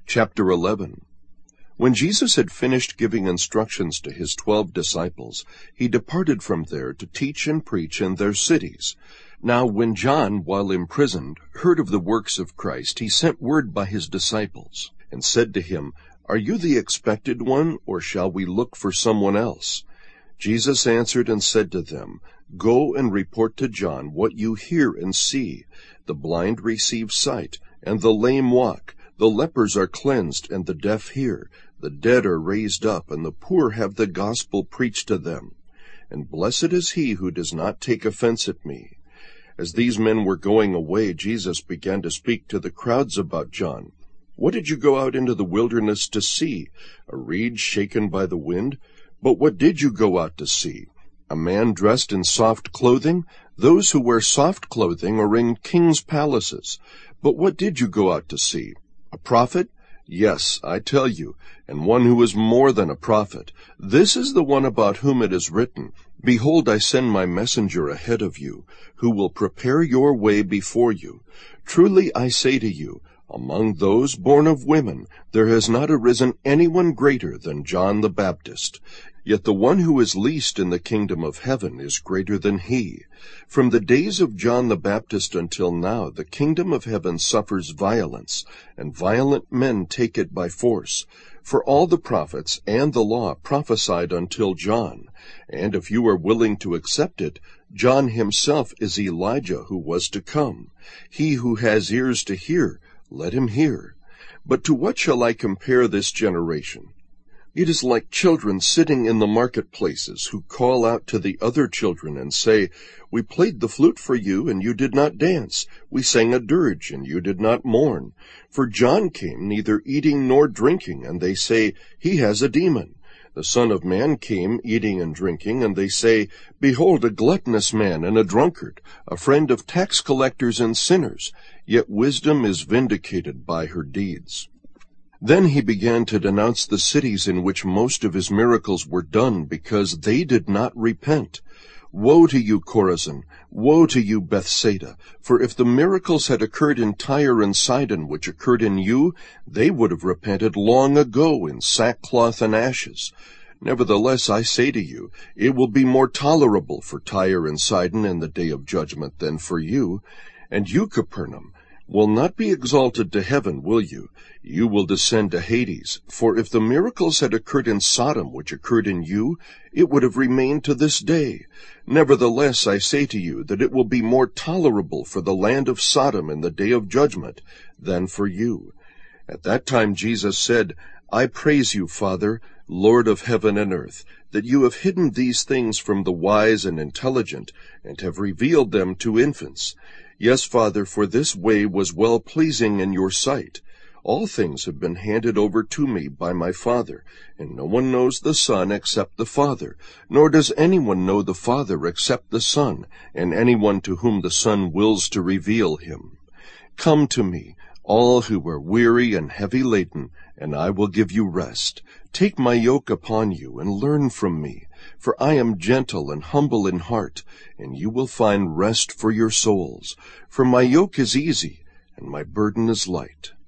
Chapter 11. When Jesus had finished giving instructions to his 12 disciples, he departed from there to teach and preach in their cities. Now when John, while imprisoned, heard of the works of Christ, he sent word by his disciples, and said to him, "Are you the expected one, or shall we look for someone else?" Jesus answered and said to them, "Go and report to John what you hear and see. The blind receive sight, and the lame walk. The lepers are cleansed, and the deaf hear. The dead are raised up, and the poor have the gospel preached to them. And blessed is he who does not take offense at me." As these men were going away, Jesus began to speak to the crowds about John. "What did you go out into the wilderness to see? A reed shaken by the wind? But what did you go out to see? A man dressed in soft clothing? Those who wear soft clothing are in kings' palaces. But what did you go out to see? A prophet? Yes, I tell you, and one who is more than a prophet. This is the one about whom it is written, 'Behold, I send my messenger ahead of you, who will prepare your way before you.' Truly I say to you, among those born of women, there has not arisen anyone greater than John the Baptist. Yet the one who is least in the kingdom of heaven is greater than he. From the days of John the Baptist until now, the kingdom of heaven suffers violence, and violent men take it by force. For all the prophets and the law prophesied until John. And if you are willing to accept it, John himself is Elijah who was to come. He who has ears to hear, let him hear. But to what shall I compare this generation? It is like children sitting in the marketplaces, who call out to the other children and say, 'We played the flute for you, and you did not dance. We sang a dirge, and you did not mourn.' For John came neither eating nor drinking, and they say, 'He has a demon.' The Son of Man came eating and drinking, and they say, 'Behold, a gluttonous man and a drunkard, a friend of tax collectors and sinners.' Yet wisdom is vindicated by her deeds." Then he began to denounce the cities in which most of his miracles were done, because they did not repent. "Woe to you, Chorazin! Woe to you, Bethsaida! For if the miracles had occurred in Tyre and Sidon which occurred in you, they would have repented long ago in sackcloth and ashes. Nevertheless, I say to you, it will be more tolerable for Tyre and Sidon in the day of judgment than for you. And you, Capernaum, will not be exalted to heaven, will you? You will descend to Hades. For if the miracles had occurred in Sodom which occurred in you, it would have remained to this day. Nevertheless, I say to you that it will be more tolerable for the land of Sodom in the day of judgment than for you." At that time Jesus said, "I praise you, Father, Lord of heaven and earth, that you have hidden these things from the wise and intelligent, and have revealed them to infants. Yes, Father, for this way was well-pleasing in your sight. All things have been handed over to me by my Father, and no one knows the Son except the Father, nor does anyone know the Father except the Son, and anyone to whom the Son wills to reveal him. Come to me, all who are weary and heavy laden, and I will give you rest. Take my yoke upon you, and learn from me, for I am gentle and humble in heart, and you will find rest for your souls. For my yoke is easy, and my burden is light."